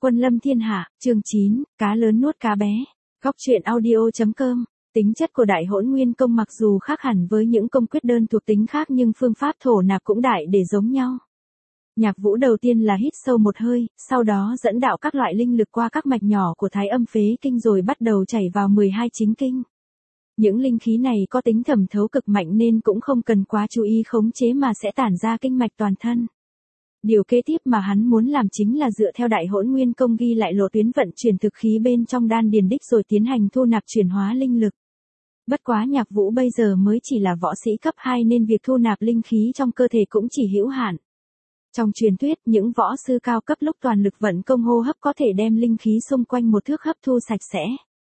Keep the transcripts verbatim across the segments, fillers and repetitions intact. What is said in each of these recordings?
Quân lâm thiên hạ, chương chín, cá lớn nuốt cá bé. Góc truyện audio.com. Tính chất của đại hỗn nguyên công mặc dù khác hẳn với những công quyết đơn thuộc tính khác nhưng phương pháp thổ nạp cũng đại để giống nhau. Nhạc Vũ đầu tiên là hít sâu một hơi, sau đó dẫn đạo các loại linh lực qua các mạch nhỏ của thái âm phế kinh rồi bắt đầu chảy vào mười hai chính kinh. Những linh khí này có tính thẩm thấu cực mạnh nên cũng không cần quá chú ý khống chế mà sẽ tản ra kinh mạch toàn thân. Điều kế tiếp mà hắn muốn làm chính là dựa theo đại hỗn nguyên công ghi lại lộ tuyến vận chuyển thực khí bên trong đan điền đích rồi tiến hành thu nạp chuyển hóa linh lực. Bất quá Nhạc Vũ bây giờ mới chỉ là võ sĩ cấp hai nên việc thu nạp linh khí trong cơ thể cũng chỉ hữu hạn. Trong truyền thuyết, những võ sư cao cấp lúc toàn lực vận công hô hấp có thể đem linh khí xung quanh một thước hấp thu sạch sẽ.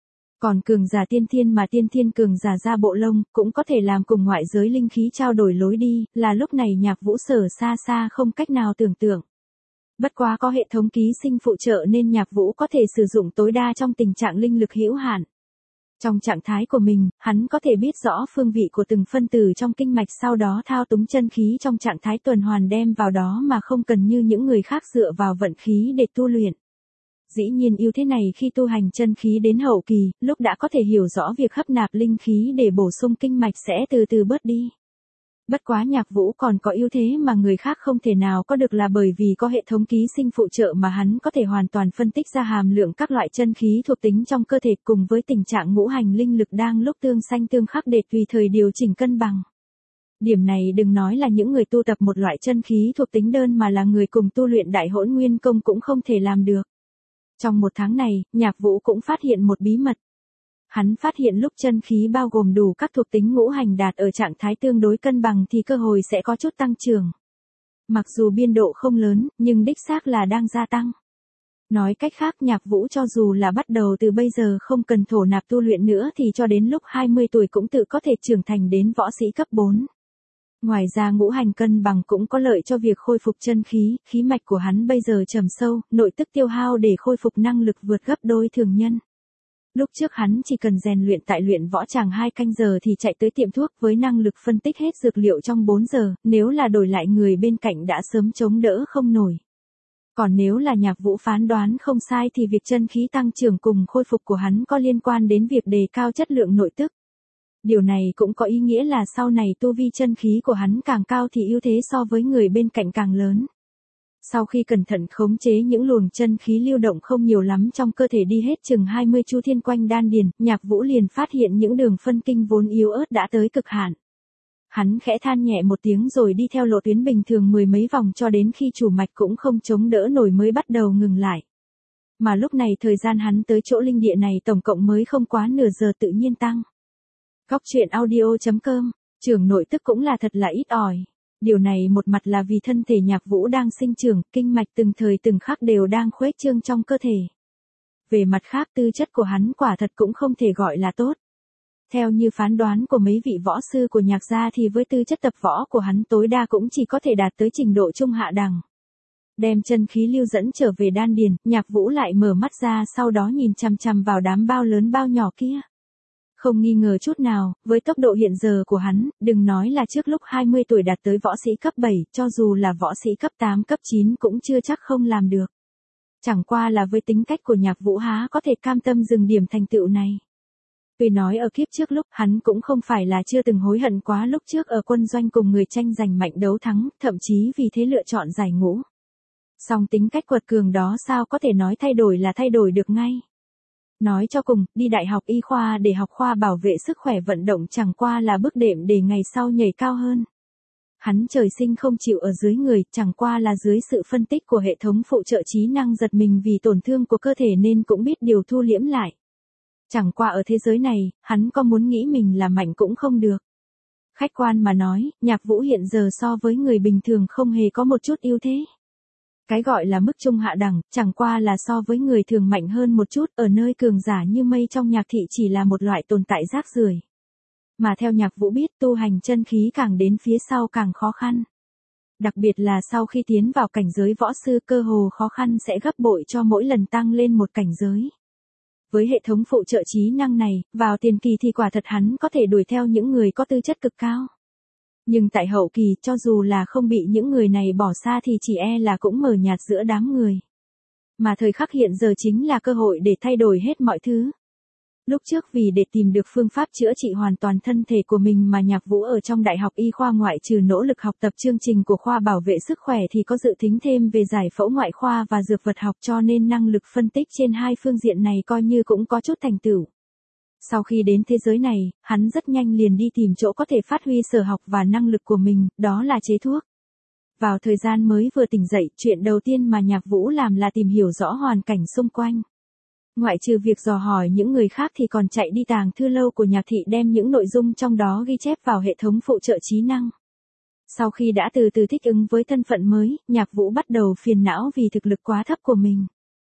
Còn cường giả tiên thiên mà tiên thiên cường giả ra bộ lông, cũng có thể làm cùng ngoại giới linh khí trao đổi lối đi, là lúc này Nhạc Vũ sở xa xa không cách nào tưởng tượng. Bất quá có hệ thống ký sinh phụ trợ nên Nhạc Vũ có thể sử dụng tối đa trong tình trạng linh lực hữu hạn. Trong trạng thái của mình, hắn có thể biết rõ phương vị của từng phân tử trong kinh mạch sau đó thao túng chân khí trong trạng thái tuần hoàn đem vào đó mà không cần như những người khác dựa vào vận khí để tu luyện. Dĩ nhiên ưu thế này khi tu hành chân khí đến hậu kỳ, lúc đã có thể hiểu rõ việc hấp nạp linh khí để bổ sung kinh mạch sẽ từ từ bớt đi. Bất quá Nhạc Vũ còn có ưu thế mà người khác không thể nào có được là bởi vì có hệ thống ký sinh phụ trợ mà hắn có thể hoàn toàn phân tích ra hàm lượng các loại chân khí thuộc tính trong cơ thể cùng với tình trạng ngũ hành linh lực đang lúc tương xanh tương khắc để tùy thời điều chỉnh cân bằng. Điểm này đừng nói là những người tu tập một loại chân khí thuộc tính đơn mà là người cùng tu luyện đại hỗn nguyên công cũng không thể làm được. Trong một tháng này, Nhạc Vũ cũng phát hiện một bí mật. Hắn phát hiện lúc chân khí bao gồm đủ các thuộc tính ngũ hành đạt ở trạng thái tương đối cân bằng thì cơ hội sẽ có chút tăng trưởng. Mặc dù biên độ không lớn, nhưng đích xác là đang gia tăng. Nói cách khác Nhạc Vũ cho dù là bắt đầu từ bây giờ không cần thổ nạp tu luyện nữa thì cho đến lúc hai mươi tuổi cũng tự có thể trưởng thành đến võ sĩ cấp bốn. Ngoài ra ngũ hành cân bằng cũng có lợi cho việc khôi phục chân khí, khí mạch của hắn bây giờ trầm sâu, nội tức tiêu hao để khôi phục năng lực vượt gấp đôi thường nhân. Lúc trước hắn chỉ cần rèn luyện tại luyện võ tràng hai canh giờ thì chạy tới tiệm thuốc với năng lực phân tích hết dược liệu trong bốn giờ, nếu là đổi lại người bên cạnh đã sớm chống đỡ không nổi. Còn nếu là Nhạc Vũ phán đoán không sai thì việc chân khí tăng trưởng cùng khôi phục của hắn có liên quan đến việc đề cao chất lượng nội tức. Điều này cũng có ý nghĩa là sau này tu vi chân khí của hắn càng cao thì ưu thế so với người bên cạnh càng lớn. Sau khi cẩn thận khống chế những luồng chân khí lưu động không nhiều lắm trong cơ thể đi hết chừng hai mươi chu thiên quanh đan điền, Nhạc Vũ liền phát hiện những đường phân kinh vốn yếu ớt đã tới cực hạn. Hắn khẽ than nhẹ một tiếng rồi đi theo lộ tuyến bình thường mười mấy vòng cho đến khi chủ mạch cũng không chống đỡ nổi mới bắt đầu ngừng lại. Mà lúc này thời gian hắn tới chỗ linh địa này tổng cộng mới không quá nửa giờ tự nhiên tăng. Góc truyện audio.com, trưởng nội tức cũng là thật là ít ỏi. Điều này một mặt là vì thân thể Nhạc Vũ đang sinh trưởng, kinh mạch từng thời từng khắc đều đang khuếch trương trong cơ thể. Về mặt khác tư chất của hắn quả thật cũng không thể gọi là tốt. Theo như phán đoán của mấy vị võ sư của Nhạc gia thì với tư chất tập võ của hắn tối đa cũng chỉ có thể đạt tới trình độ trung hạ đẳng. Đem chân khí lưu dẫn trở về đan điền, Nhạc Vũ lại mở mắt ra sau đó nhìn chằm chằm vào đám bao lớn bao nhỏ kia. Không nghi ngờ chút nào, với tốc độ hiện giờ của hắn, đừng nói là trước lúc hai mươi tuổi đạt tới võ sĩ cấp bảy, cho dù là võ sĩ cấp tám cấp chín cũng chưa chắc không làm được. Chẳng qua là với tính cách của Nhạc Vũ há có thể cam tâm dừng điểm thành tựu này. Tuy nói ở kiếp trước lúc hắn cũng không phải là chưa từng hối hận quá lúc trước ở quân doanh cùng người tranh giành mạnh đấu thắng, thậm chí vì thế lựa chọn giải ngũ. Song tính cách quật cường đó sao có thể nói thay đổi là thay đổi được ngay. Nói cho cùng, đi đại học y khoa để học khoa bảo vệ sức khỏe vận động chẳng qua là bước đệm để ngày sau nhảy cao hơn. Hắn trời sinh không chịu ở dưới người, chẳng qua là dưới sự phân tích của hệ thống phụ trợ trí năng giật mình vì tổn thương của cơ thể nên cũng biết điều thu liễm lại. Chẳng qua ở thế giới này, hắn có muốn nghĩ mình là mạnh cũng không được. Khách quan mà nói, Nhạc Vũ hiện giờ so với người bình thường không hề có một chút ưu thế. Cái gọi là mức trung hạ đẳng, chẳng qua là so với người thường mạnh hơn một chút, ở nơi cường giả như mây trong nhạc thị chỉ là một loại tồn tại rác rưởi. Mà theo Nhạc Vũ biết tu hành chân khí càng đến phía sau càng khó khăn. Đặc biệt là sau khi tiến vào cảnh giới võ sư cơ hồ khó khăn sẽ gấp bội cho mỗi lần tăng lên một cảnh giới. Với hệ thống phụ trợ trí năng này, vào tiền kỳ thì quả thật hắn có thể đuổi theo những người có tư chất cực cao. Nhưng tại hậu kỳ cho dù là không bị những người này bỏ xa thì chỉ e là cũng mờ nhạt giữa đám người. Mà thời khắc hiện giờ chính là cơ hội để thay đổi hết mọi thứ. Lúc trước vì để tìm được phương pháp chữa trị hoàn toàn thân thể của mình mà Nhạc Vũ ở trong Đại học Y khoa ngoại trừ nỗ lực học tập chương trình của khoa bảo vệ sức khỏe thì có dự tính thêm về giải phẫu ngoại khoa và dược vật học, cho nên năng lực phân tích trên hai phương diện này coi như cũng có chút thành tựu. Sau khi đến thế giới này, hắn rất nhanh liền đi tìm chỗ có thể phát huy sở học và năng lực của mình, đó là chế thuốc. Vào thời gian mới vừa tỉnh dậy, chuyện đầu tiên mà Nhạc Vũ làm là tìm hiểu rõ hoàn cảnh xung quanh. Ngoại trừ việc dò hỏi những người khác thì còn chạy đi tàng thư lâu của Nhạc Thị đem những nội dung trong đó ghi chép vào hệ thống phụ trợ trí năng. Sau khi đã từ từ thích ứng với thân phận mới, Nhạc Vũ bắt đầu phiền não vì thực lực quá thấp của mình.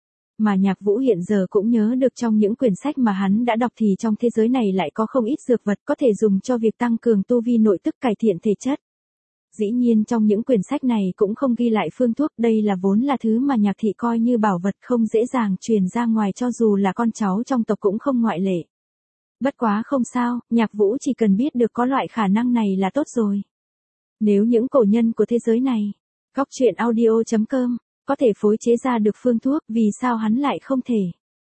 Mà Nhạc Vũ hiện giờ cũng nhớ được trong những quyển sách mà hắn đã đọc thì trong thế giới này lại có không ít dược vật có thể dùng cho việc tăng cường tu vi nội tức, cải thiện thể chất. Dĩ nhiên trong những quyển sách này cũng không ghi lại phương thuốc, đây là vốn là thứ mà Nhạc Thị coi như bảo vật không dễ dàng truyền ra ngoài, cho dù là con cháu trong tộc cũng không ngoại lệ. Bất quá không sao, Nhạc Vũ chỉ cần biết được có loại khả năng này là tốt rồi. Nếu những cổ nhân của thế giới này, góc truyện audio chấm com, có thể phối chế ra được phương thuốc, vì sao hắn lại không thể?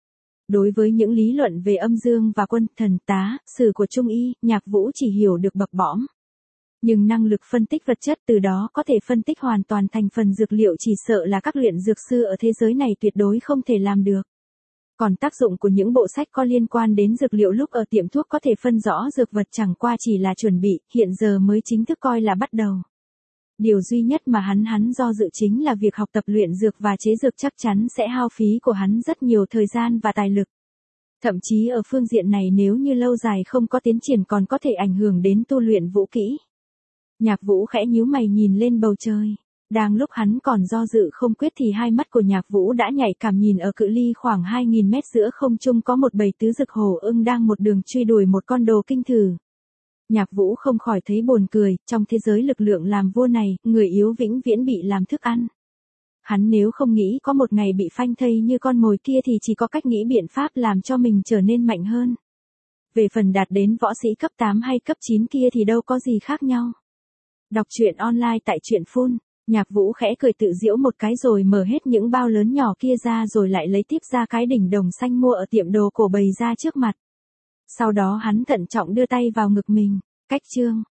Đối với những lý luận về âm dương và quân, thần, tá, sử của Trung Y, Nhạc Vũ chỉ hiểu được bập bõm. Nhưng năng lực phân tích vật chất từ đó có thể phân tích hoàn toàn thành phần dược liệu chỉ sợ là các luyện dược sư ở thế giới này tuyệt đối không thể làm được. Còn tác dụng của những bộ sách có liên quan đến dược liệu lúc ở tiệm thuốc có thể phân rõ dược vật chẳng qua chỉ là chuẩn bị, hiện giờ mới chính thức coi là bắt đầu. Điều duy nhất mà hắn hắn do dự chính là việc học tập luyện dược và chế dược chắc chắn sẽ hao phí của hắn rất nhiều thời gian và tài lực. Thậm chí ở phương diện này nếu như lâu dài không có tiến triển còn có thể ảnh hưởng đến tu luyện vũ kỹ. Nhạc Vũ khẽ nhíu mày nhìn lên bầu trời. Đang lúc hắn còn do dự không quyết thì hai mắt của Nhạc Vũ đã nhạy cảm nhìn ở cự ly khoảng hai nghìn mét giữa không trung có một bầy tứ dực hổ ưng đang một đường truy đuổi một con đồ kinh thử. Nhạc Vũ không khỏi thấy buồn cười, trong thế giới lực lượng làm vua này, người yếu vĩnh viễn bị làm thức ăn. Hắn nếu không nghĩ có một ngày bị phanh thây như con mồi kia thì chỉ có cách nghĩ biện pháp làm cho mình trở nên mạnh hơn. Về phần đạt đến võ sĩ cấp tám hay cấp chín kia thì đâu có gì khác nhau. Đọc truyện online tại truyện phun, Nhạc Vũ khẽ cười tự giễu một cái rồi mở hết những bao lớn nhỏ kia ra rồi lại lấy tiếp ra cái đỉnh đồng xanh mua ở tiệm đồ cổ bày ra trước mặt. Sau đó hắn thận trọng đưa tay vào ngực mình, cách chương.